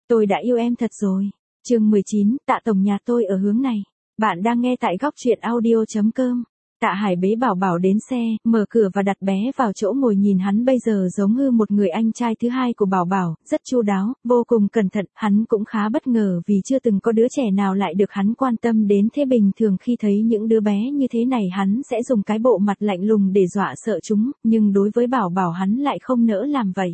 Tôi đã yêu em thật rồi. Chương 19, Tạ tổng nhà tôi ở hướng này. Bạn đang nghe tại góc truyện audio.com. Tạ Hải bế Bảo Bảo đến xe, mở cửa và đặt bé vào chỗ ngồi, nhìn hắn bây giờ giống như một người anh trai thứ hai của Bảo Bảo, rất chu đáo, vô cùng cẩn thận. Hắn cũng khá bất ngờ vì chưa từng có đứa trẻ nào lại được hắn quan tâm đến thế. Bình thường khi thấy những đứa bé như thế này hắn sẽ dùng cái bộ mặt lạnh lùng để dọa sợ chúng, nhưng đối với Bảo Bảo hắn lại không nỡ làm vậy.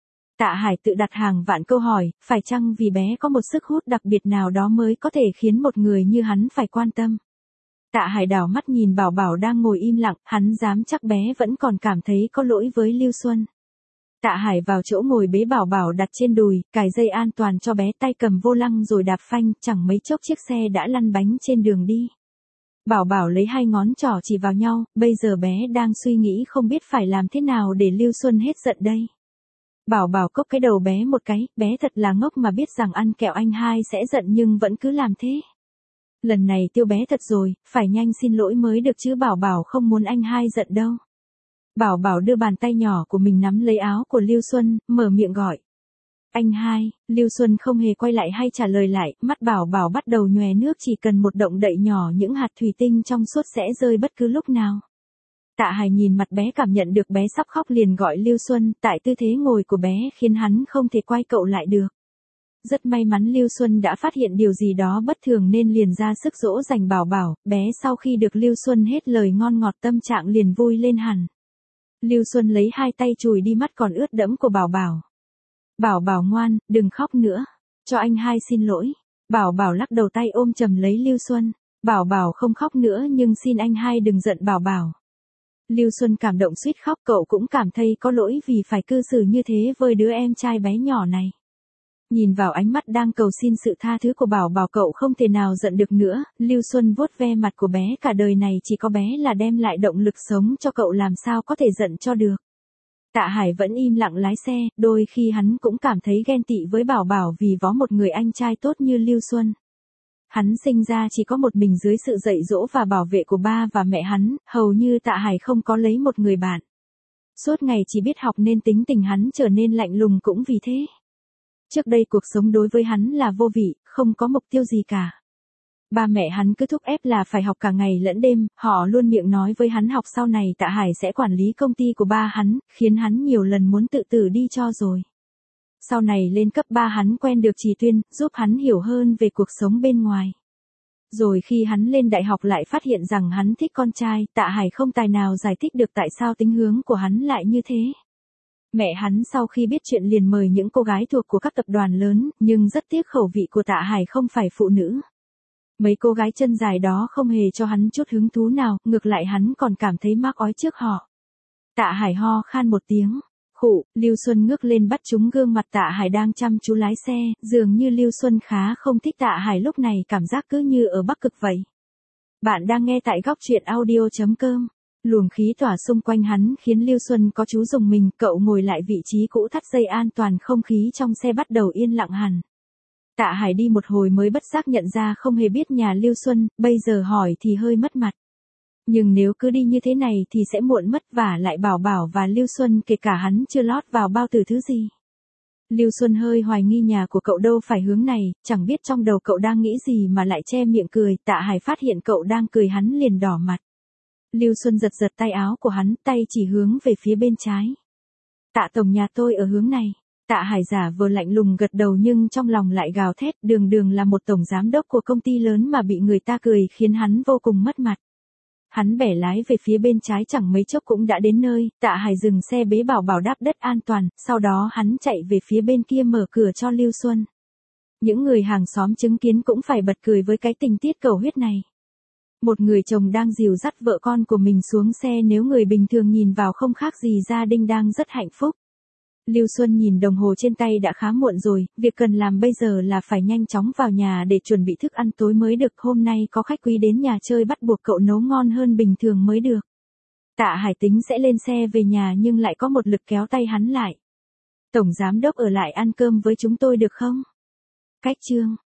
Tạ Hải tự đặt hàng vạn câu hỏi, phải chăng vì bé có một sức hút đặc biệt nào đó mới có thể khiến một người như hắn phải quan tâm. Tạ Hải đảo mắt nhìn Bảo Bảo đang ngồi im lặng, hắn dám chắc bé vẫn còn cảm thấy có lỗi với Lưu Xuân. Tạ Hải vào chỗ ngồi bế Bảo Bảo đặt trên đùi, cài dây an toàn cho bé, tay cầm vô lăng rồi đạp phanh, chẳng mấy chốc chiếc xe đã lăn bánh trên đường đi. Bảo Bảo lấy hai ngón trỏ chỉ vào nhau, bây giờ bé đang suy nghĩ không biết phải làm thế nào để Lưu Xuân hết giận đây. Bảo Bảo cốc cái đầu bé một cái, bé thật là ngốc mà biết rằng ăn kẹo anh hai sẽ giận nhưng vẫn cứ làm thế. Lần này tiêu bé thật rồi, phải nhanh xin lỗi mới được chứ. Bảo Bảo không muốn anh hai giận đâu. Bảo Bảo đưa bàn tay nhỏ của mình nắm lấy áo của Lưu Xuân, mở miệng gọi. Anh hai. Lưu Xuân không hề quay lại hay trả lời lại, mắt Bảo Bảo bắt đầu nhòe nước, chỉ cần một động đậy nhỏ những hạt thủy tinh trong suốt sẽ rơi bất cứ lúc nào. Tạ Hải nhìn mặt bé, cảm nhận được bé sắp khóc liền gọi Lưu Xuân, tại tư thế ngồi của bé khiến hắn không thể quay cậu lại được. Rất may mắn Lưu Xuân đã phát hiện điều gì đó bất thường nên liền ra sức dỗ dành Bảo Bảo, bé sau khi được Lưu Xuân hết lời ngon ngọt tâm trạng liền vui lên hẳn. Lưu Xuân lấy hai tay chùi đi mắt còn ướt đẫm của Bảo Bảo. Bảo Bảo ngoan, đừng khóc nữa, cho anh hai xin lỗi. Bảo Bảo lắc đầu, tay ôm chầm lấy Lưu Xuân. Bảo Bảo không khóc nữa nhưng xin anh hai đừng giận Bảo Bảo. Lưu Xuân cảm động suýt khóc, cậu cũng cảm thấy có lỗi vì phải cư xử như thế với đứa em trai bé nhỏ này. Nhìn vào ánh mắt đang cầu xin sự tha thứ của Bảo Bảo, cậu không thể nào giận được nữa. Lưu Xuân vuốt ve mặt của bé, cả đời này chỉ có bé là đem lại động lực sống cho cậu, làm sao có thể giận cho được. Tạ Hải vẫn im lặng lái xe, đôi khi hắn cũng cảm thấy ghen tị với Bảo Bảo vì có một người anh trai tốt như Lưu Xuân. Hắn sinh ra chỉ có một mình dưới sự dạy dỗ và bảo vệ của ba và mẹ hắn, hầu như Tạ Hải không có lấy một người bạn. Suốt ngày chỉ biết học nên tính tình hắn trở nên lạnh lùng cũng vì thế. Trước đây cuộc sống đối với hắn là vô vị, không có mục tiêu gì cả. Ba mẹ hắn cứ thúc ép là phải học cả ngày lẫn đêm, họ luôn miệng nói với hắn học sau này Tạ Hải sẽ quản lý công ty của ba hắn, khiến hắn nhiều lần muốn tự tử đi cho rồi. Sau này lên cấp 3 hắn quen được Trì Tuyên, giúp hắn hiểu hơn về cuộc sống bên ngoài. Rồi khi hắn lên đại học lại phát hiện rằng hắn thích con trai, Tạ Hải không tài nào giải thích được tại sao tính hướng của hắn lại như thế. Mẹ hắn sau khi biết chuyện liền mời những cô gái thuộc của các tập đoàn lớn, nhưng rất tiếc khẩu vị của Tạ Hải không phải phụ nữ. Mấy cô gái chân dài đó không hề cho hắn chút hứng thú nào, ngược lại hắn còn cảm thấy mắc ói trước họ. Tạ Hải ho khan một tiếng. Khụ, Lưu Xuân ngước lên bắt trúng gương mặt Tạ Hải đang chăm chú lái xe, dường như Lưu Xuân khá không thích Tạ Hải lúc này, cảm giác cứ như ở Bắc Cực vậy. Bạn đang nghe tại góc truyện audio.com. Luồng khí tỏa xung quanh hắn khiến Lưu Xuân có chú rùng mình, cậu ngồi lại vị trí cũ, thắt dây an toàn, không khí trong xe bắt đầu yên lặng hẳn. Tạ Hải đi một hồi mới bất giác nhận ra không hề biết nhà Lưu Xuân, bây giờ hỏi thì hơi mất mặt. Nhưng nếu cứ đi như thế này thì sẽ muộn mất, và lại Bảo Bảo và Lưu Xuân kể cả hắn chưa lót vào bao tử thứ gì. Lưu Xuân hơi hoài nghi nhà của cậu đâu phải hướng này, chẳng biết trong đầu cậu đang nghĩ gì mà lại che miệng cười. Tạ Hải phát hiện cậu đang cười hắn liền đỏ mặt. Lưu Xuân giật giật tay áo của hắn, tay chỉ hướng về phía bên trái. Tạ tổng nhà tôi ở hướng này. Tạ Hải giả vờ lạnh lùng gật đầu nhưng trong lòng lại gào thét, đường đường là một tổng giám đốc của công ty lớn mà bị người ta cười khiến hắn vô cùng mất mặt. Hắn bẻ lái về phía bên trái, chẳng mấy chốc cũng đã đến nơi. Tạ Hải dừng xe bế Bảo Bảo đáp đất an toàn, sau đó hắn chạy về phía bên kia mở cửa cho Lưu Xuân. Những người hàng xóm chứng kiến cũng phải bật cười với cái tình tiết cầu huyết này. Một người chồng đang dìu dắt vợ con của mình xuống xe, nếu người bình thường nhìn vào không khác gì gia đình đang rất hạnh phúc. Lưu Xuân nhìn đồng hồ trên tay đã khá muộn rồi, việc cần làm bây giờ là phải nhanh chóng vào nhà để chuẩn bị thức ăn tối mới được, hôm nay có khách quý đến nhà chơi bắt buộc cậu nấu ngon hơn bình thường mới được. Tạ Hải tính sẽ lên xe về nhà nhưng lại có một lực kéo tay hắn lại. Tổng giám đốc ở lại ăn cơm với chúng tôi được không? Cách chương.